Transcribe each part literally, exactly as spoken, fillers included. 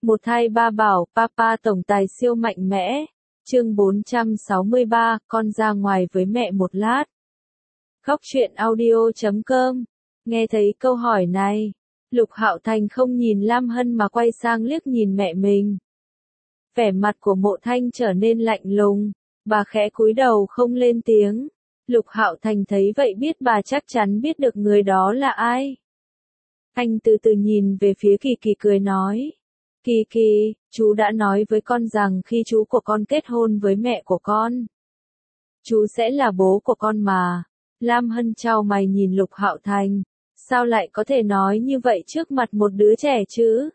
Một thai ba bảo, Papa tổng tài siêu mạnh mẽ. Chương bốn trăm sáu mươi ba, con ra ngoài với mẹ một lát. Khóc chuyện audio chấm com. Nghe thấy câu hỏi này, Lục Hạo Thành không nhìn Lam Hân mà quay sang liếc nhìn mẹ mình. Vẻ mặt của Mộ Thanh trở nên lạnh lùng, bà khẽ cúi đầu không lên tiếng. Lục Hạo Thành thấy vậy biết bà chắc chắn biết được người đó là ai. Anh từ từ nhìn về phía Kỳ Kỳ cười nói. Kỳ Kỳ, chú đã nói với con rằng khi chú của con kết hôn với mẹ của con, chú sẽ là bố của con mà. Lam Hân chau mày nhìn Lục Hạo Thành. Sao lại có thể nói như vậy trước mặt một đứa trẻ chứ?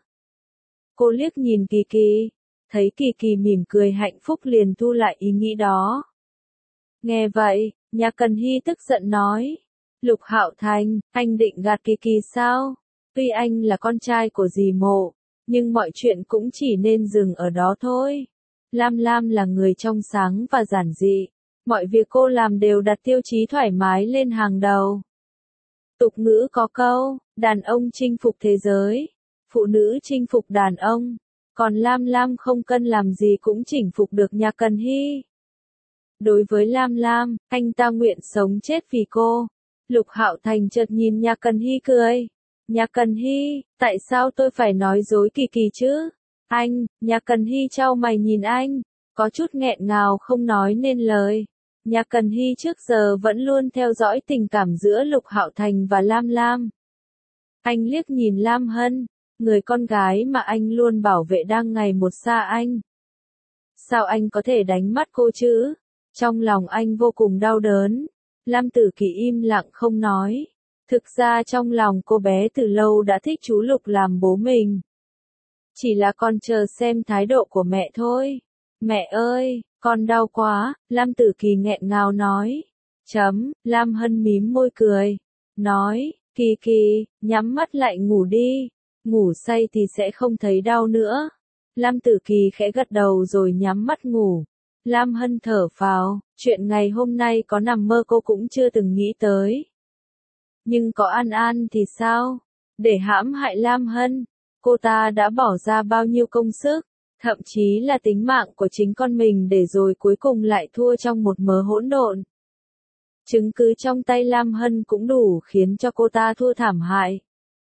Cô liếc nhìn Kỳ Kỳ, thấy Kỳ Kỳ mỉm cười hạnh phúc liền thu lại ý nghĩ đó. Nghe vậy, Nhà Cần Hy tức giận nói. Lục Hạo Thành, anh định gạt Kỳ Kỳ sao? Tuy anh là con trai của dì Mộ, nhưng mọi chuyện cũng chỉ nên dừng ở đó thôi. Lam Lam là người trong sáng và giản dị. Mọi việc cô làm đều đặt tiêu chí thoải mái lên hàng đầu. Tục ngữ có câu, đàn ông chinh phục thế giới, phụ nữ chinh phục đàn ông, còn Lam Lam không cần làm gì cũng chinh phục được Nhà Cần Hy. Đối với Lam Lam, anh ta nguyện sống chết vì cô. Lục Hạo Thành chợt nhìn Nhà Cần Hy cười. Nhà Cần Hy, tại sao tôi phải nói dối Kỳ Kỳ chứ? Anh, Nhà Cần Hy chau mày nhìn anh, có chút nghẹn ngào không nói nên lời. Nhà Cần Hy trước giờ vẫn luôn theo dõi tình cảm giữa Lục Hạo Thành và Lam Lam. Anh liếc nhìn Lam Hân, người con gái mà anh luôn bảo vệ đang ngày một xa anh. Sao anh có thể đánh mất cô chứ? Trong lòng anh vô cùng đau đớn. Lam Tử Kỳ im lặng không nói. Thực ra trong lòng cô bé từ lâu đã thích chú Lục làm bố mình. Chỉ là con chờ xem thái độ của mẹ thôi. Mẹ ơi, con đau quá, Lam Tử Kỳ nghẹn ngào nói. Chấm, Lam Hân mím môi cười. Nói, Kỳ Kỳ, nhắm mắt lại ngủ đi. Ngủ say thì sẽ không thấy đau nữa. Lam Tử Kỳ khẽ gật đầu rồi nhắm mắt ngủ. Lam Hân thở phào, chuyện ngày hôm nay có nằm mơ cô cũng chưa từng nghĩ tới. Nhưng có An An thì sao? Để hãm hại Lam Hân, cô ta đã bỏ ra bao nhiêu công sức, thậm chí là tính mạng của chính con mình để rồi cuối cùng lại thua trong một mớ hỗn độn. Chứng cứ trong tay Lam Hân cũng đủ khiến cho cô ta thua thảm hại.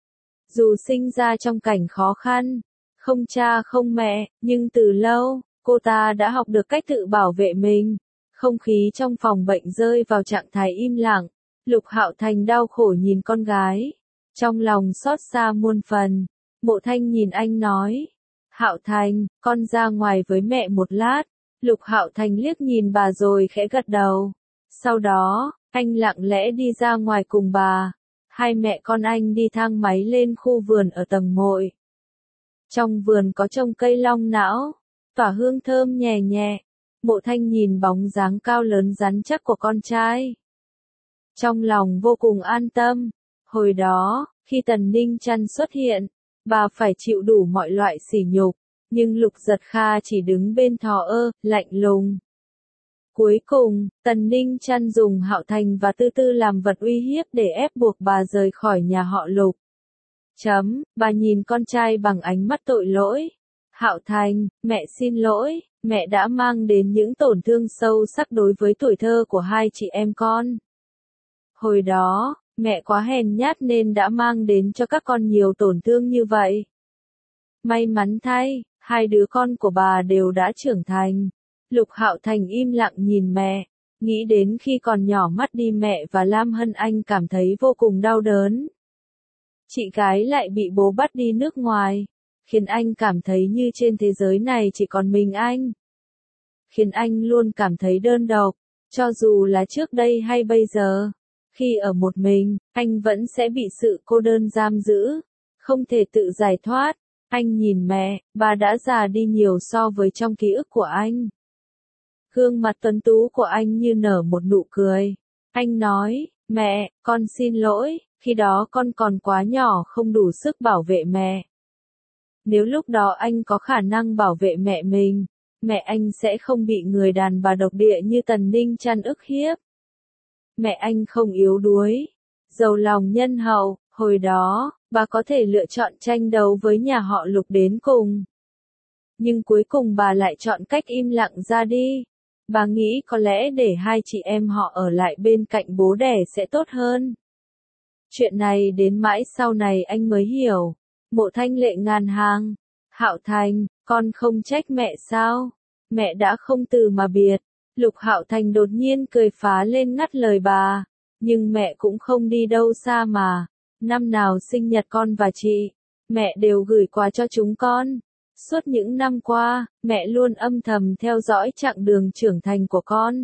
Dù sinh ra trong cảnh khó khăn, không cha không mẹ, nhưng từ lâu, cô ta đã học được cách tự bảo vệ mình. Không khí trong phòng bệnh rơi vào trạng thái im lặng. Lục Hạo Thành đau khổ nhìn con gái, trong lòng xót xa muôn phần. Mộ Thanh nhìn anh nói, Hạo Thành, con ra ngoài với mẹ một lát. Lục Hạo Thành liếc nhìn bà rồi khẽ gật đầu. Sau đó, anh lặng lẽ đi ra ngoài cùng bà. Hai mẹ con anh đi thang máy lên khu vườn ở tầng mội. Trong vườn có trồng cây long não, tỏa hương thơm nhẹ nhẹ. Mộ Thanh nhìn bóng dáng cao lớn rắn chắc của con trai, trong lòng vô cùng an tâm. Hồi đó, khi Tần Ninh Chăn xuất hiện, bà phải chịu đủ mọi loại sỉ nhục, nhưng Lục Giật Kha chỉ đứng bên thờ ơ, lạnh lùng. Cuối cùng, Tần Ninh Chăn dùng Hạo Thành và Tư Tư làm vật uy hiếp để ép buộc bà rời khỏi nhà họ Lục. Chấm, bà nhìn con trai bằng ánh mắt tội lỗi. Hạo Thành, mẹ xin lỗi, mẹ đã mang đến những tổn thương sâu sắc đối với tuổi thơ của hai chị em con. Hồi đó, mẹ quá hèn nhát nên đã mang đến cho các con nhiều tổn thương như vậy. May mắn thay, hai đứa con của bà đều đã trưởng thành. Lục Hạo Thành im lặng nhìn mẹ, nghĩ đến khi còn nhỏ mất đi mẹ và Lam Hân anh cảm thấy vô cùng đau đớn. Chị gái lại bị bố bắt đi nước ngoài, khiến anh cảm thấy như trên thế giới này chỉ còn mình anh. Khiến anh luôn cảm thấy đơn độc, cho dù là trước đây hay bây giờ. Khi ở một mình, anh vẫn sẽ bị sự cô đơn giam giữ, không thể tự giải thoát. Anh nhìn mẹ, bà đã già đi nhiều so với trong ký ức của anh. Gương mặt tuấn tú của anh như nở một nụ cười. Anh nói, mẹ, con xin lỗi, khi đó con còn quá nhỏ không đủ sức bảo vệ mẹ. Nếu lúc đó anh có khả năng bảo vệ mẹ mình, mẹ anh sẽ không bị người đàn bà độc địa như Tần Ninh Chăn ức hiếp. Mẹ anh không yếu đuối, giàu lòng nhân hậu, hồi đó, bà có thể lựa chọn tranh đấu với nhà họ Lục đến cùng. Nhưng cuối cùng bà lại chọn cách im lặng ra đi. Bà nghĩ có lẽ để hai chị em họ ở lại bên cạnh bố đẻ sẽ tốt hơn. Chuyện này đến mãi sau này anh mới hiểu. Mộ Thanh Lệ ngàn hàng. Hạo Thành, con không trách mẹ sao? Mẹ đã không từ mà biệt. Lục Hạo Thành đột nhiên cười phá lên ngắt lời bà. Nhưng mẹ cũng không đi đâu xa mà. Năm nào sinh nhật con và chị, mẹ đều gửi quà cho chúng con. Suốt những năm qua, mẹ luôn âm thầm theo dõi chặng đường trưởng thành của con.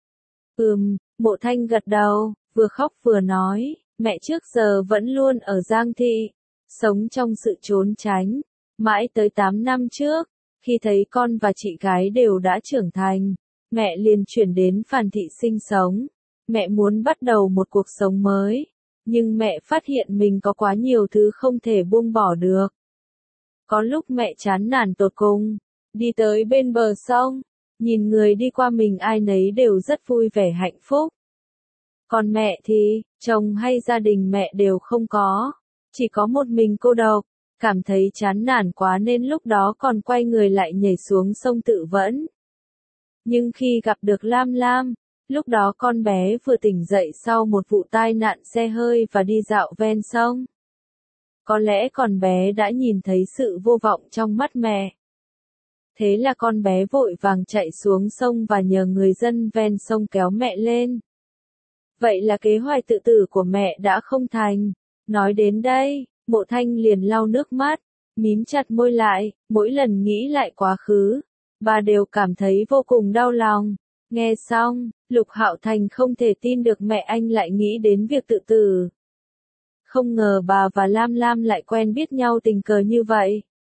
Ừm, Mộ Thanh gật đầu, vừa khóc vừa nói, mẹ trước giờ vẫn luôn ở Giang Thị, sống trong sự trốn tránh. Mãi tới tám năm trước, khi thấy con và chị gái đều đã trưởng thành, mẹ liền chuyển đến Phan Thị sinh sống. Mẹ muốn bắt đầu một cuộc sống mới, nhưng mẹ phát hiện mình có quá nhiều thứ không thể buông bỏ được. Có lúc mẹ chán nản tột cùng, đi tới bên bờ sông, nhìn người đi qua mình ai nấy đều rất vui vẻ hạnh phúc. Còn mẹ thì, chồng hay gia đình mẹ đều không có, chỉ có một mình cô độc, cảm thấy chán nản quá nên lúc đó còn quay người lại nhảy xuống sông tự vẫn. Nhưng khi gặp được Lam Lam, lúc đó con bé vừa tỉnh dậy sau một vụ tai nạn xe hơi và đi dạo ven sông. Có lẽ con bé đã nhìn thấy sự vô vọng trong mắt mẹ. Thế là con bé vội vàng chạy xuống sông và nhờ người dân ven sông kéo mẹ lên. Vậy là kế hoạch tự tử của mẹ đã không thành. Nói đến đây, Mộ Thanh liền lau nước mắt, mím chặt môi lại, mỗi lần nghĩ lại quá khứ, bà đều cảm thấy vô cùng đau lòng. Nghe xong, Lục Hạo Thành không thể tin được mẹ anh lại nghĩ đến việc tự tử. Không ngờ bà và Lam Lam lại quen biết nhau tình cờ như vậy.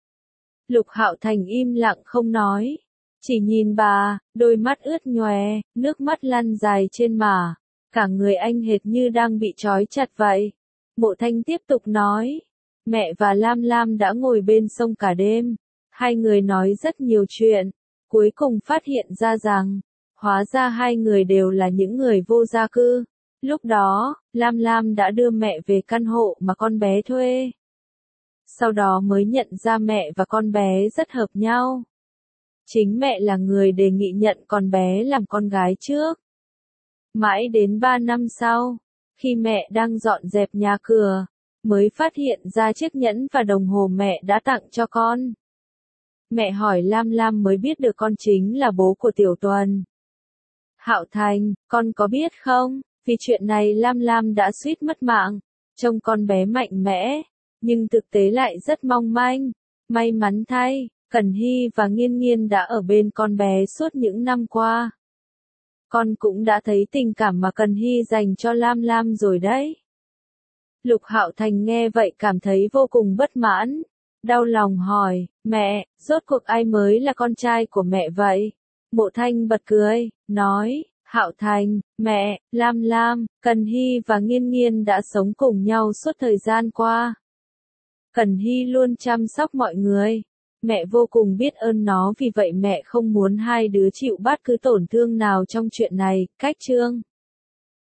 Lục Hạo Thành im lặng không nói, chỉ nhìn bà, đôi mắt ướt nhòe, nước mắt lăn dài trên má, cả người anh hệt như đang bị trói chặt vậy. Mộ Thanh tiếp tục nói, mẹ và Lam Lam đã ngồi bên sông cả đêm, hai người nói rất nhiều chuyện, cuối cùng phát hiện ra rằng, hóa ra hai người đều là những người vô gia cư. Lúc đó, Lam Lam đã đưa mẹ về căn hộ mà con bé thuê. Sau đó mới nhận ra mẹ và con bé rất hợp nhau. Chính mẹ là người đề nghị nhận con bé làm con gái trước. Mãi đến ba năm sau, khi mẹ đang dọn dẹp nhà cửa, mới phát hiện ra chiếc nhẫn và đồng hồ mẹ đã tặng cho con. Mẹ hỏi Lam Lam mới biết được con chính là bố của Tiểu Tuần. Hạo Thành, con có biết không, vì chuyện này Lam Lam đã suýt mất mạng. Trông con bé mạnh mẽ, nhưng thực tế lại rất mong manh. May mắn thay, Cẩn Hy và Nghiên Nghiên đã ở bên con bé suốt những năm qua. Con cũng đã thấy tình cảm mà Cẩn Hy dành cho Lam Lam rồi đấy. Lục Hạo Thành nghe vậy cảm thấy vô cùng bất mãn. Đau lòng hỏi, mẹ, rốt cuộc ai mới là con trai của mẹ vậy? Mộ Thanh bật cười, nói, Hạo Thành, mẹ, Lam Lam, Cẩn Hy và Nghiên Nghiên đã sống cùng nhau suốt thời gian qua. Cẩn Hy luôn chăm sóc mọi người. Mẹ vô cùng biết ơn nó vì vậy mẹ không muốn hai đứa chịu bất cứ tổn thương nào trong chuyện này. Cách chương